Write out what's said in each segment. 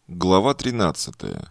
Глава 13.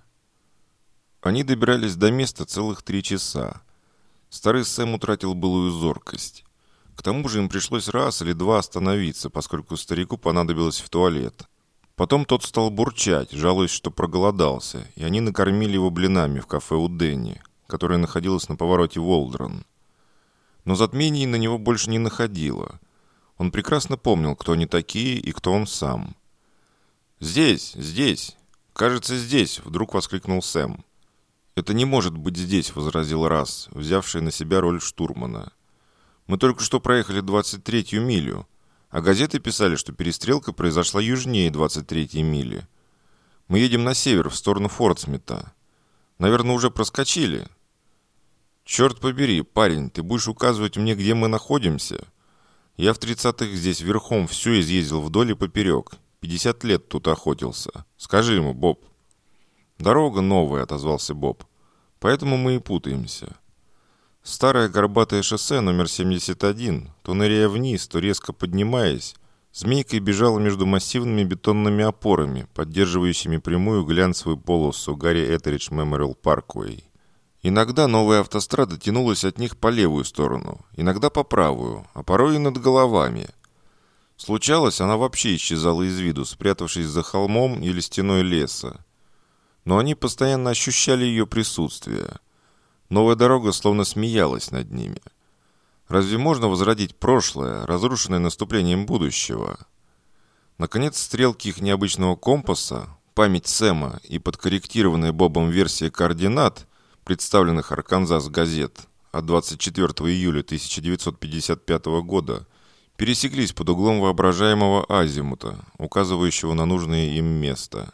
Они добирались до места целых 3 часа. Старый Сэм утратил былую зоркость. К тому же им пришлось раз или два остановиться, поскольку старику понадобилось в туалет. Потом тот стал бурчать, жалуясь, что проголодался, и они накормили его блинами в кафе у Дэнни, которое находилось на повороте Уолдрон. Но затмений на него больше не находило. Он прекрасно помнил, кто они такие и кто он сам. «Здесь, здесь! Кажется, здесь!» — вдруг воскликнул Сэм. «Это не может быть здесь», — возразил Расс, взявший на себя роль штурмана. «Мы только что проехали 23-ю милю, а газеты писали, что перестрелка произошла южнее 23-й мили. Мы едем на север, в сторону Фортсмита. Наверное, уже проскочили». «Черт побери, парень, ты будешь указывать мне, где мы находимся? Я в 30-х здесь верхом все изъездил вдоль и поперек. 50 лет тут охотился. Скажи ему, Боб». «Дорога новая», — отозвался Боб. «Поэтому мы и путаемся. Старое горбатое шоссе номер 71, то ныряя вниз, то резко поднимаясь, змейкой бежало между массивными бетонными опорами, поддерживающими прямую глянцевую полосу Гарри Этеридж Мемориал Парквей. Иногда новая автострада тянулась от них по левую сторону, иногда по правую, а порой и над головами. Случалось, она вообще исчезала из виду, спрятавшись за холмом или стеной леса. Но они постоянно ощущали ее присутствие. Новая дорога словно смеялась над ними. Разве можно возродить прошлое, разрушенное наступлением будущего? Наконец, стрелки их необычного компаса, память Сэма и подкорректированная Бобом версия координат, представленных Арканзас газет от 24 июля 1955 года, пересеклись под углом воображаемого азимута, указывающего на нужное им место.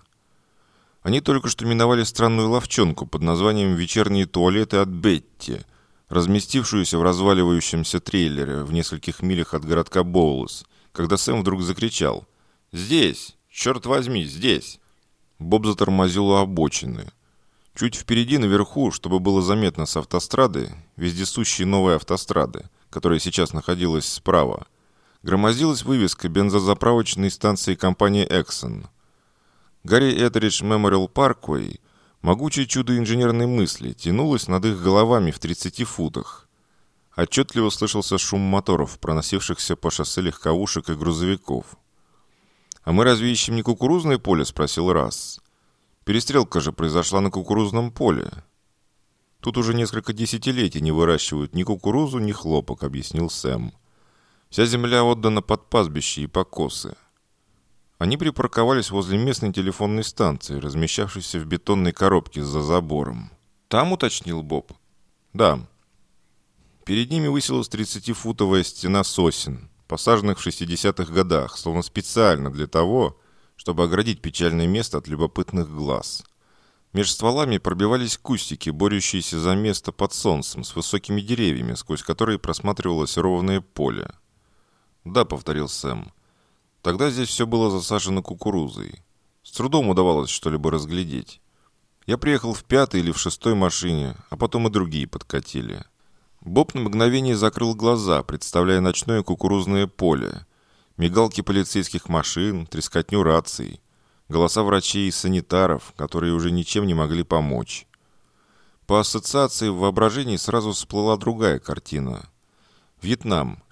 Они только что миновали странную лавчонку под названием «Вечерние туалеты от Бетти», разместившуюся в разваливающемся трейлере в нескольких милях от городка Боулс, когда Сэм вдруг закричал: «Здесь! Черт возьми, здесь!» Боб затормозил у обочины. Чуть впереди, наверху, чтобы было заметно с автострады, вездесущей новой автострады, которая сейчас находилась справа, громоздилась вывеска бензозаправочной станции компании «Эксон». Гарри Этеридж Мемориал Парквей, могучее чудо инженерной мысли, тянулось над их головами в 30 футах. Отчетливо слышался шум моторов, проносившихся по шоссе легковушек и грузовиков. «А мы разве ищем не кукурузное поле?» — спросил Расс. «Перестрелка же произошла на кукурузном поле». «Тут уже несколько десятилетий не выращивают ни кукурузу, ни хлопок», — объяснил Сэм. «Вся земля отдана под пастбище и покосы». Они припарковались возле местной телефонной станции, размещавшейся в бетонной коробке за забором. «Там?» — уточнил Боб. «Да». Перед ними высилась 30-футовая стена сосен, посаженных в 60-х годах, словно специально для того, чтобы оградить печальное место от любопытных глаз. Меж стволами пробивались кустики, борющиеся за место под солнцем, с высокими деревьями, сквозь которые просматривалось ровное поле. «Да», — повторил Сэм. «Тогда здесь все было засажено кукурузой. С трудом удавалось что-либо разглядеть. Я приехал в 5-й или в 6-й машине, а потом и другие подкатили». Боб на мгновение закрыл глаза, представляя ночное кукурузное поле, мигалки полицейских машин, трескотню раций, голоса врачей и санитаров, которые уже ничем не могли помочь. По ассоциации в воображении сразу всплыла другая картина. Вьетнам,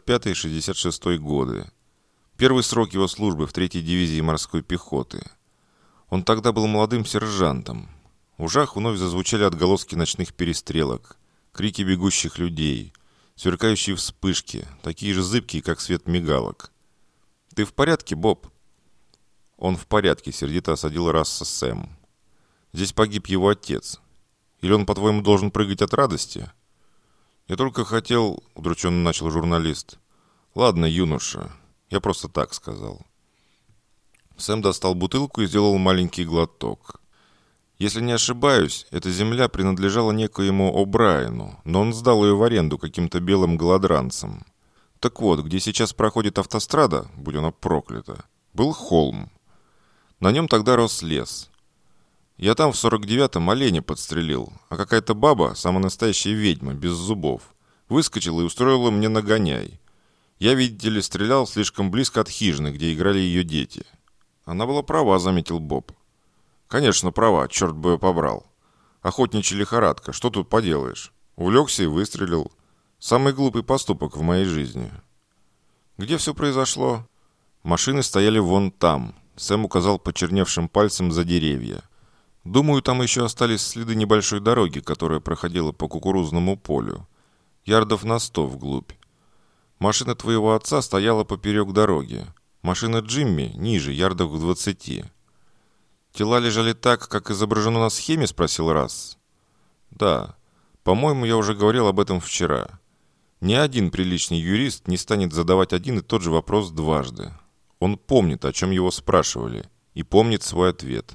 65-66 годы. Первый срок его службы в 3-й дивизии морской пехоты. Он тогда был молодым сержантом. В ушах вновь зазвучали отголоски ночных перестрелок, крики бегущих людей, сверкающие вспышки, такие же зыбкие, как свет мигалок. «Ты в порядке, Боб?» «Он в порядке», — сердито осадил Расса Сэм. «Здесь погиб его отец. Или он, по-твоему, должен прыгать от радости?» «Я только хотел...» — удрученно начал журналист. «Ладно, юноша, я просто так сказал». Сэм достал бутылку и сделал маленький глоток. «Если не ошибаюсь, эта земля принадлежала некоему О'Брайену, но он сдал ее в аренду каким-то белым голодранцам. Так вот, где сейчас проходит автострада, будь она проклята, был холм. На нем тогда рос лес. Я там в 49-м оленя подстрелил, а какая-то баба, самая настоящая ведьма, без зубов, выскочила и устроила мне нагоняй. Я, видите ли, стрелял слишком близко от хижины, где играли ее дети». «Она была права», — заметил Боб. Конечно, права, черт бы ее побрал. Охотничья лихорадка, что тут поделаешь? Увлекся и выстрелил. Самый глупый поступок в моей жизни. Где все произошло? Машины стояли вон там. Сэм указал почерневшим пальцем за деревья. Думаю, там еще остались следы небольшой дороги, которая проходила по кукурузному полю. Ярдов на 100 вглубь. Машина твоего отца стояла поперек дороги. Машина Джимми ниже, ярдов в 20. Тела лежали так, как изображено на схеме, спросил Расс. Да. По-моему, я уже говорил об этом вчера. Ни один приличный юрист не станет задавать один и тот же вопрос дважды. Он помнит, о чем его спрашивали, и помнит свой ответ.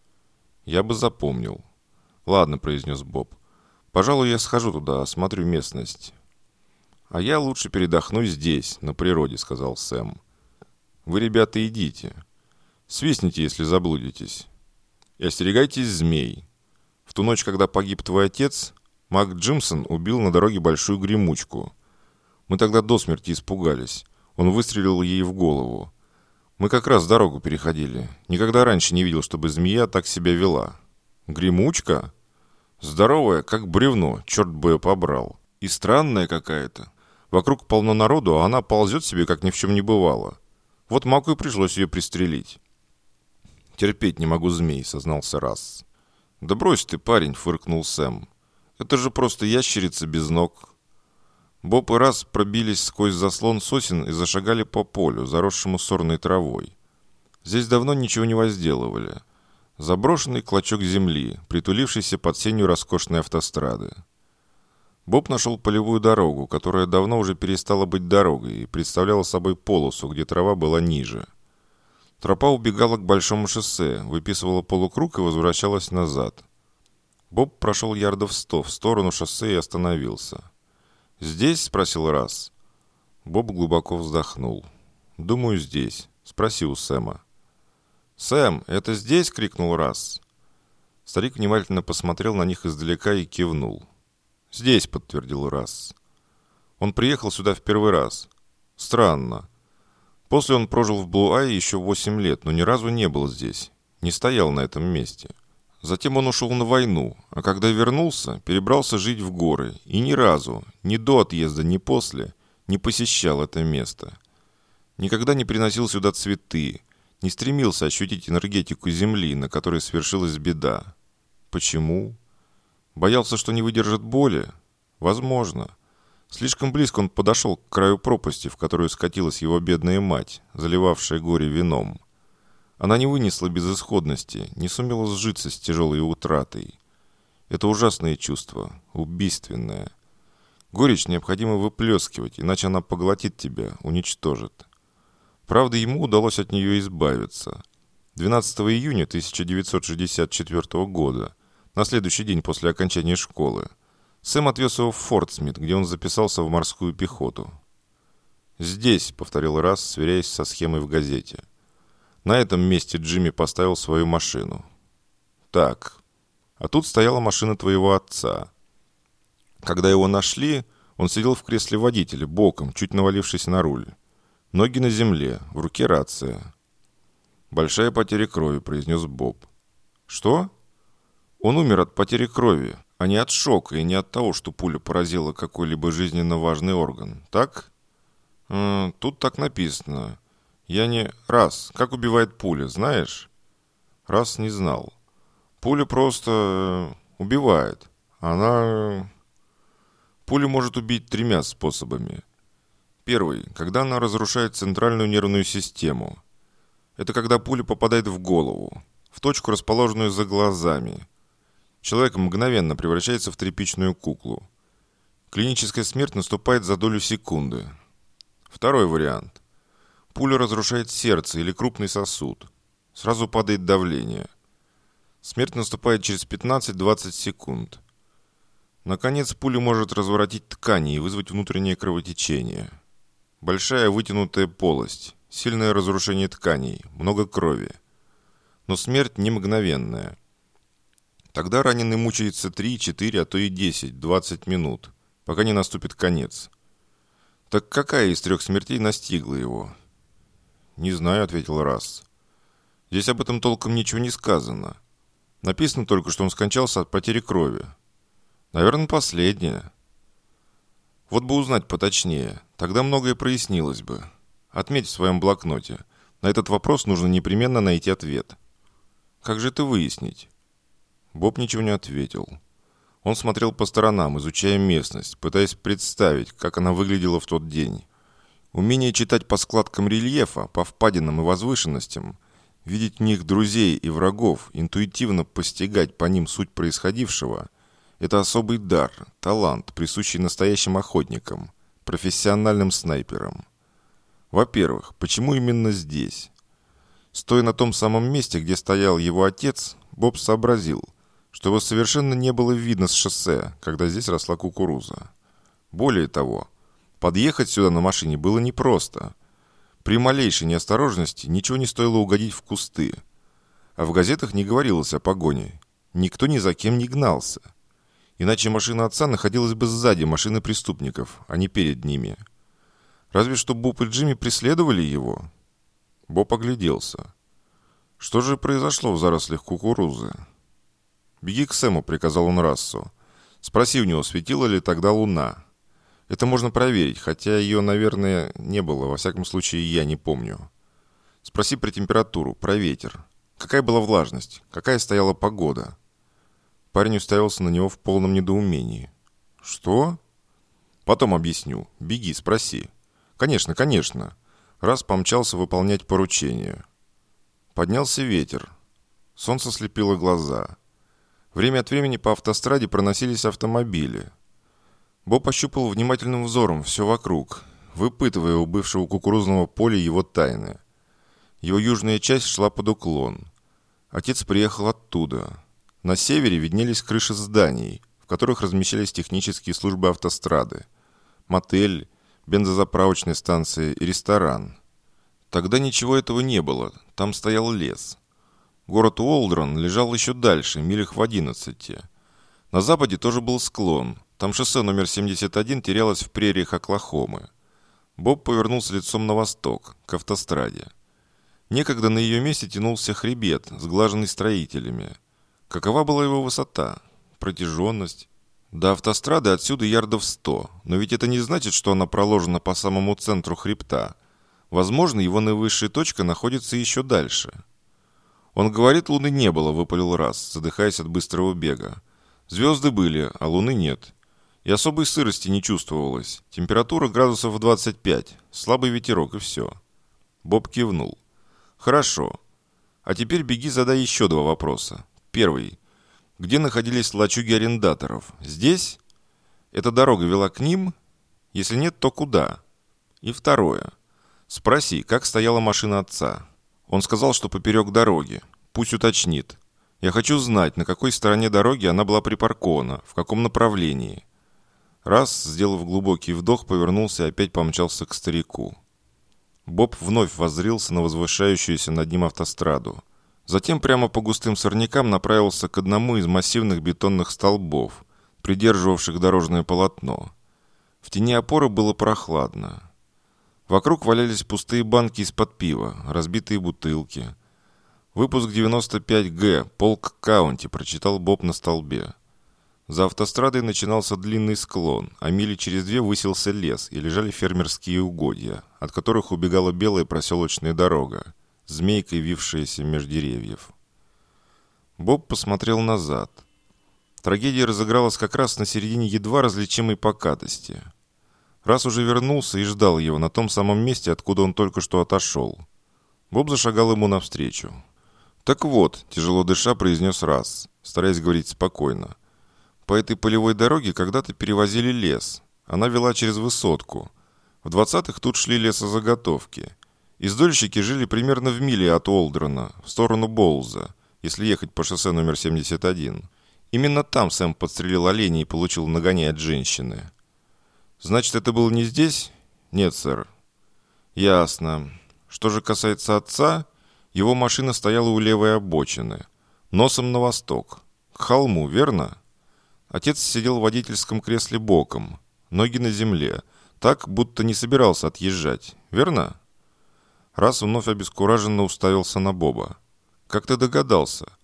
Я бы запомнил. Ладно, произнес Боб. Пожалуй, я схожу туда, осмотрю местность. А я лучше передохну здесь, на природе, сказал Сэм. Вы, ребята, идите. Свистните, если заблудитесь. И остерегайтесь змей. В ту ночь, когда погиб твой отец, Мак Джимсон убил на дороге большую гремучку. Мы тогда до смерти испугались. Он выстрелил ей в голову. Мы как раз дорогу переходили. Никогда раньше не видел, чтобы змея так себя вела. Гремучка? Здоровая, как бревно, черт бы ее побрал. И странная какая-то. Вокруг полно народу, а она ползет себе, как ни в чем не бывало. Вот Маку и пришлось ее пристрелить. «Терпеть не могу змей», — сознался Расс. «Да брось ты, парень», — фыркнул Сэм. «Это же просто ящерица без ног». Боб и Расс пробились сквозь заслон сосен и зашагали по полю, заросшему сорной травой. Здесь давно ничего не возделывали. Заброшенный клочок земли, притулившийся под сенью роскошной автострады. Боб нашел полевую дорогу, которая давно уже перестала быть дорогой и представляла собой полосу, где трава была ниже. Тропа убегала к большому шоссе, выписывала полукруг и возвращалась назад. Боб прошел ярдов 100 в сторону шоссе и остановился. «Здесь?» — спросил Расс. Боб глубоко вздохнул. «Думаю, здесь. Спроси у Сэма». «Сэм, это здесь?» — крикнул Расс. Старик внимательно посмотрел на них издалека и кивнул. «Здесь», — подтвердил Расс. Он приехал сюда в первый раз. Странно. После он прожил в Блу-Ае еще 8 лет, но ни разу не был здесь. Не стоял на этом месте. Затем он ушел на войну, а когда вернулся, перебрался жить в горы. И ни разу, ни до отъезда, ни после, не посещал это место. Никогда не приносил сюда цветы, не стремился ощутить энергетику земли, на которой свершилась беда. Почему? Боялся, что не выдержит боли? Возможно. Слишком близко он подошел к краю пропасти, в которую скатилась его бедная мать, заливавшая горе вином. Она не вынесла безысходности, не сумела сжиться с тяжелой утратой. Это ужасное чувство, убийственное. Горечь необходимо выплескивать, иначе она поглотит тебя, уничтожит. Правда, ему удалось от нее избавиться. 12 июня 1964 года, на следующий день после окончания школы, Сэм отвез его в Форт Смит, где он записался в морскую пехоту. «Здесь», — повторил Расс, сверяясь со схемой в газете. «На этом месте Джимми поставил свою машину». «Так, а тут стояла машина твоего отца. Когда его нашли, он сидел в кресле водителя, боком, чуть навалившись на руль. Ноги на земле, в руке рация». «Большая потеря крови», — произнес Боб. «Что?» «Он умер от потери крови, а не от шока и не от того, что пуля поразила какой-либо жизненно важный орган. Так?» «Тут так написано. Я не... Расс, как убивает пуля, знаешь?» Расс не знал. «Пуля просто... убивает. Она... Пуля может убить 3 способами. Первый, когда она разрушает центральную нервную систему. Это когда пуля попадает в голову, в точку, расположенную за глазами. Человек мгновенно превращается в тряпичную куклу. Клиническая смерть наступает за долю секунды. Второй вариант. Пуля разрушает сердце или крупный сосуд. Сразу падает давление. Смерть наступает через 15-20 секунд. Наконец, пуля может разворотить ткани и вызвать внутреннее кровотечение. Большая вытянутая полость, сильное разрушение тканей, много крови. Но смерть не мгновенная. Тогда раненый мучается 3, 4, а то и 10, 20 минут, пока не наступит конец. Так какая из 3 смертей настигла его? «Не знаю», — ответил Расс. «Здесь об этом толком ничего не сказано. Написано только, что он скончался от потери крови. Наверное, последняя. Вот бы узнать поточнее, тогда многое прояснилось бы. Отметь в своем блокноте. На этот вопрос нужно непременно найти ответ. Как же это выяснить? Боб ничего не ответил. Он смотрел по сторонам, изучая местность, пытаясь представить, как она выглядела в тот день. Умение читать по складкам рельефа, по впадинам и возвышенностям, видеть в них друзей и врагов, интуитивно постигать по ним суть происходившего – это особый дар, талант, присущий настоящим охотникам, профессиональным снайперам. Во-первых, почему именно здесь? Стоя на том самом месте, где стоял его отец, Боб сообразил, что его совершенно не было видно с шоссе, когда здесь росла кукуруза. Более того, подъехать сюда на машине было непросто. При малейшей неосторожности ничего не стоило угодить в кусты. А в газетах не говорилось о погоне. Никто ни за кем не гнался. Иначе машина отца находилась бы сзади машины преступников, а не перед ними. Разве что Боб и Джимми преследовали его. Боб огляделся. Что же произошло в зарослях кукурузы? «Беги к Сэму», — приказал он Рассу. «Спроси у него, светила ли тогда луна. Это можно проверить, хотя ее, наверное, не было. Во всяком случае, я не помню. Спроси про температуру, про ветер. Какая была влажность? Какая стояла погода?» Парень уставился на него в полном недоумении. «Что?» «Потом объясню. Беги, спроси». «Конечно, конечно». Раз помчался выполнять поручение. Поднялся ветер. Солнце слепило глаза. Время от времени по автостраде проносились автомобили. Боб ощупал внимательным взором все вокруг, выпытывая у бывшего кукурузного поля его тайны. Его южная часть шла под уклон. Отец приехал оттуда. На севере виднелись крыши зданий, в которых размещались технические службы автострады, мотель, бензозаправочная станция и ресторан. Тогда ничего этого не было, там стоял лес. Город Уолдрон лежал еще дальше, милях в 11. На западе тоже был склон. Там шоссе номер 71 терялось в прериях Оклахомы. Боб повернулся лицом на восток, к автостраде. Некогда на ее месте тянулся хребет, сглаженный строителями. Какова была его высота? Протяженность? До автострады отсюда ярдов 100, но ведь это не значит, что она проложена по самому центру хребта. Возможно, его наивысшая точка находится еще дальше. «Он говорит, луны не было», — выпалил Расс, задыхаясь от быстрого бега. «Звезды были, а луны нет. И особой сырости не чувствовалось. Температура градусов 25, слабый ветерок и все». Боб кивнул. «Хорошо. А теперь беги, задай еще 2 вопроса. Первый. Где находились лачуги арендаторов? Здесь? Эта дорога вела к ним? Если нет, то куда? И второе. Спроси, как стояла машина отца. Он сказал, что поперек дороги. Пусть уточнит. Я хочу знать, на какой стороне дороги она была припаркована, в каком направлении». Раз, сделав глубокий вдох, повернулся и опять помчался к старику. Боб вновь воззрился на возвышающуюся над ним автостраду. Затем прямо по густым сорнякам направился к одному из массивных бетонных столбов, придерживавших дорожное полотно. В тени опоры было прохладно. Вокруг валялись пустые банки из-под пива, разбитые бутылки. «Выпуск 95Г, полк Каунти», прочитал Боб на столбе. За автострадой начинался длинный склон, а мили через 2 высился лес и лежали фермерские угодья, от которых убегала белая проселочная дорога, змейкой вившаяся меж деревьев. Боб посмотрел назад. Трагедия разыгралась как раз на середине едва различимой покатости. Раз уже вернулся и ждал его на том самом месте, откуда он только что отошел. Боб зашагал ему навстречу. «Так вот», — тяжело дыша, произнес Раз, стараясь говорить спокойно. «По этой полевой дороге когда-то перевозили лес. Она вела через высотку. В 20-х тут шли лесозаготовки. Издольщики жили примерно в миле от Уолдрона, в сторону Боулза, если ехать по шоссе номер 71. Именно там Сэм подстрелил оленей и получил нагоняй от женщины». «Значит, это было не здесь?» «Нет, сэр». «Ясно. Что же касается отца, его машина стояла у левой обочины, носом на восток, к холму, верно?» Отец сидел в водительском кресле боком, ноги на земле, так, будто не собирался отъезжать, верно? Раз вновь обескураженно уставился на Боба. «Как ты догадался?»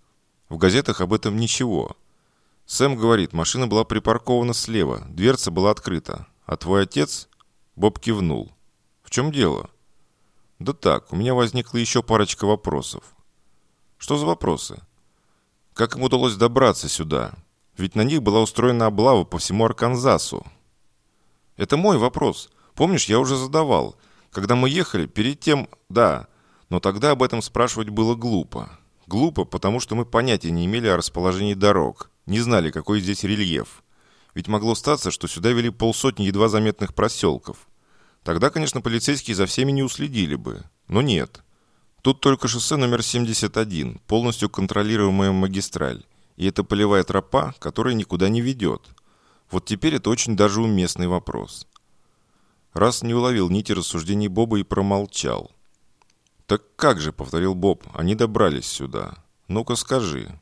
В газетах об этом ничего. Сэм говорит, машина была припаркована слева, дверца была открыта. А твой отец?» Боб кивнул. «В чем дело?» «Да так, у меня возникла еще парочка вопросов». «Что за вопросы?» «Как им удалось добраться сюда? Ведь на них была устроена облава по всему Арканзасу». «Это мой вопрос. Помнишь, я уже задавал. Когда мы ехали, перед тем, да, но тогда об этом спрашивать было глупо. Глупо, потому что мы понятия не имели о расположении дорог, не знали, какой здесь рельеф. Ведь могло статься, что сюда вели полсотни едва заметных проселков. Тогда, конечно, полицейские за всеми не уследили бы. Но нет. Тут только шоссе номер 71, полностью контролируемая магистраль. И это полевая тропа, которая никуда не ведет. Вот теперь это очень даже уместный вопрос». Раз не уловил нити рассуждений Боба и промолчал. «Так как же», — повторил Боб, — «они добрались сюда. Ну-ка скажи».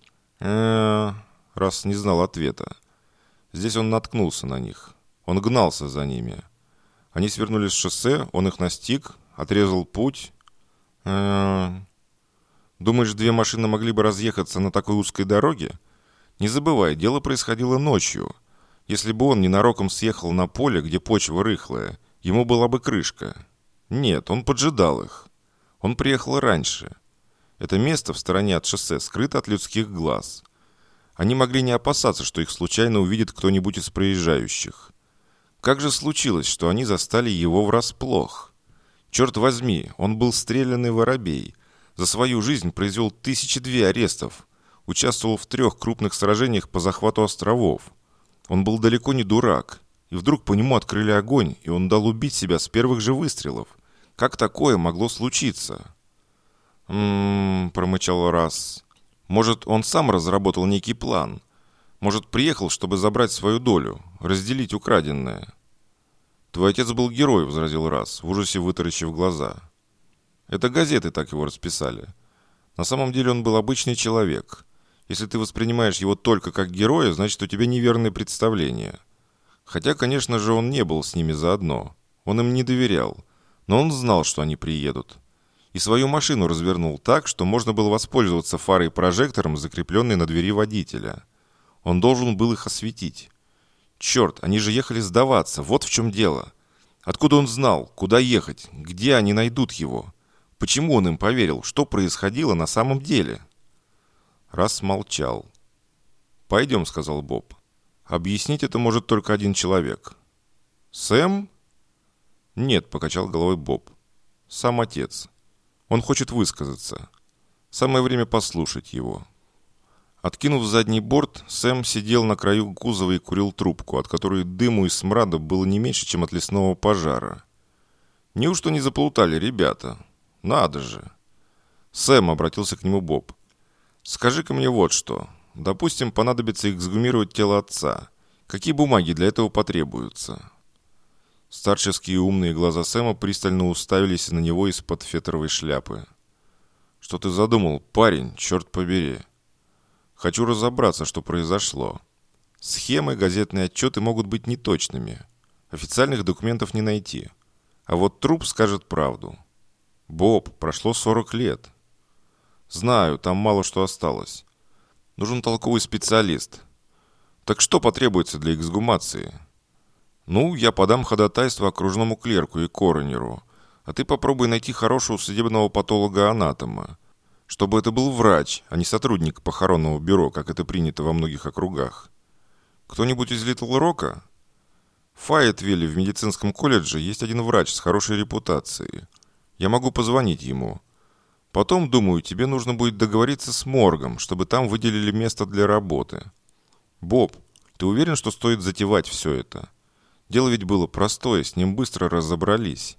Раз не знал ответа. Здесь он наткнулся на них. Он гнался за ними. Они свернули с шоссе, он их настиг, отрезал путь. Думаешь, две машины могли бы разъехаться на такой узкой дороге? Не забывай, дело происходило ночью. Если бы он ненароком съехал на поле, где почва рыхлая, ему была бы крышка. Нет, он поджидал их. Он приехал раньше. Это место в стороне от шоссе скрыто от людских глаз. Они могли не опасаться, что их случайно увидит кто-нибудь из проезжающих. Как же случилось, что они застали его врасплох? Черт возьми, он был стрелянный воробей. За свою жизнь произвел 1002 арестов. Участвовал в 3 крупных сражениях по захвату островов. Он был далеко не дурак. И вдруг по нему открыли огонь, и он дал убить себя с первых же выстрелов. Как такое могло случиться? Промычал Расс. Может, он сам разработал некий план? Может, приехал, чтобы забрать свою долю, разделить украденное? «Твой отец был герой», — возразил Расс, в ужасе вытаращив глаза. «Это газеты так его расписали. На самом деле он был обычный человек. Если ты воспринимаешь его только как героя, значит, у тебя неверное представление. Хотя, конечно же, он не был с ними заодно. Он им не доверял. Но он знал, что они приедут. И свою машину развернул так, что можно было воспользоваться фарой и прожектором, закрепленной на двери водителя. Он должен был их осветить. Черт, они же ехали сдаваться, вот в чем дело. Откуда он знал, куда ехать, где они найдут его? Почему он им поверил, что происходило на самом деле?» Расс молчал. «Пойдем», — сказал Боб. «Объяснить это может только один человек». «Сэм?» «Нет», — покачал головой Боб. «Сам отец. Он хочет высказаться. Самое время послушать его». Откинув задний борт, Сэм сидел на краю кузова и курил трубку, от которой дыму и смрада было не меньше, чем от лесного пожара. «Неужто не заплутали ребята? Надо же!» «Сэм», — обратился к нему Боб, — «скажи-ка мне вот что. Допустим, понадобится эксгумировать тело отца. Какие бумаги для этого потребуются?» Старческие умные глаза Сэма пристально уставились на него из-под фетровой шляпы. «Что ты задумал, парень, черт побери?» «Хочу разобраться, что произошло. Схемы, газетные отчеты могут быть неточными. Официальных документов не найти. А вот труп скажет правду. Боб, прошло 40 лет. Знаю, там мало что осталось. Нужен толковый специалист. Так что потребуется для эксгумации?» «Ну, я подам ходатайство окружному клерку и коронеру, а ты попробуй найти хорошего судебного патолога-анатома. Чтобы это был врач, а не сотрудник похоронного бюро, как это принято во многих округах. Кто-нибудь из Литл Рока? В Файетвилле в медицинском колледже есть один врач с хорошей репутацией. Я могу позвонить ему. Потом, думаю, тебе нужно будет договориться с моргом, чтобы там выделили место для работы. Боб, ты уверен, что стоит затевать все это? Дело ведь было простое, с ним быстро разобрались.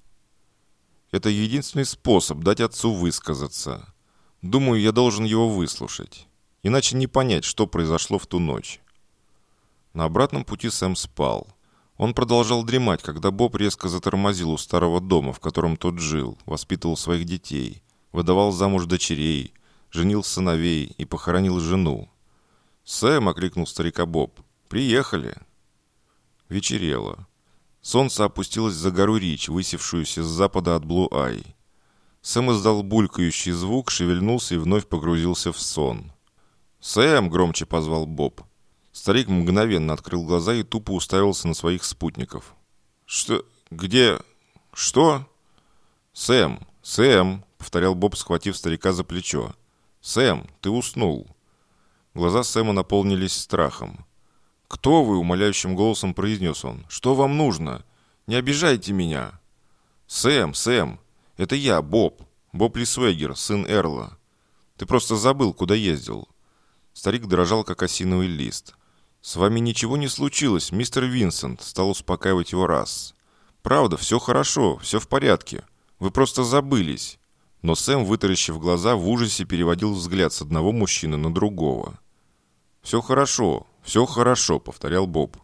Это единственный способ дать отцу высказаться. Думаю, я должен его выслушать. Иначе не понять, что произошло в ту ночь». На обратном пути Сэм спал. Он продолжал дремать, когда Боб резко затормозил у старого дома, в котором тот жил, воспитывал своих детей, выдавал замуж дочерей, женил сыновей и похоронил жену. «Сэм!» — окликнул старика Боб. «Приехали!» Вечерело. Солнце опустилось за гору Рич, высевшуюся с запада от Блу-Ай. Сэм издал булькающий звук, шевельнулся и вновь погрузился в сон. «Сэм!» – громче позвал Боб. Старик мгновенно открыл глаза и тупо уставился на своих спутников. «Что? Где? Что?» «Сэм! Сэм!» – повторял Боб, схватив старика за плечо. «Сэм, ты уснул!» Глаза Сэма наполнились страхом. «Кто вы?» – умоляющим голосом произнес он. «Что вам нужно? Не обижайте меня!» «Сэм, Сэм! Это я, Боб! Боб Лисвегер, сын Эрла. Ты просто забыл, куда ездил». Старик дрожал, как осиновый лист. «С вами ничего не случилось, мистер Винсент», – стал успокаивать его Расс. «Правда, все хорошо, все в порядке. Вы просто забылись». Но Сэм, вытаращив глаза, в ужасе переводил взгляд с одного мужчины на другого. «Все хорошо», – повторял Боб.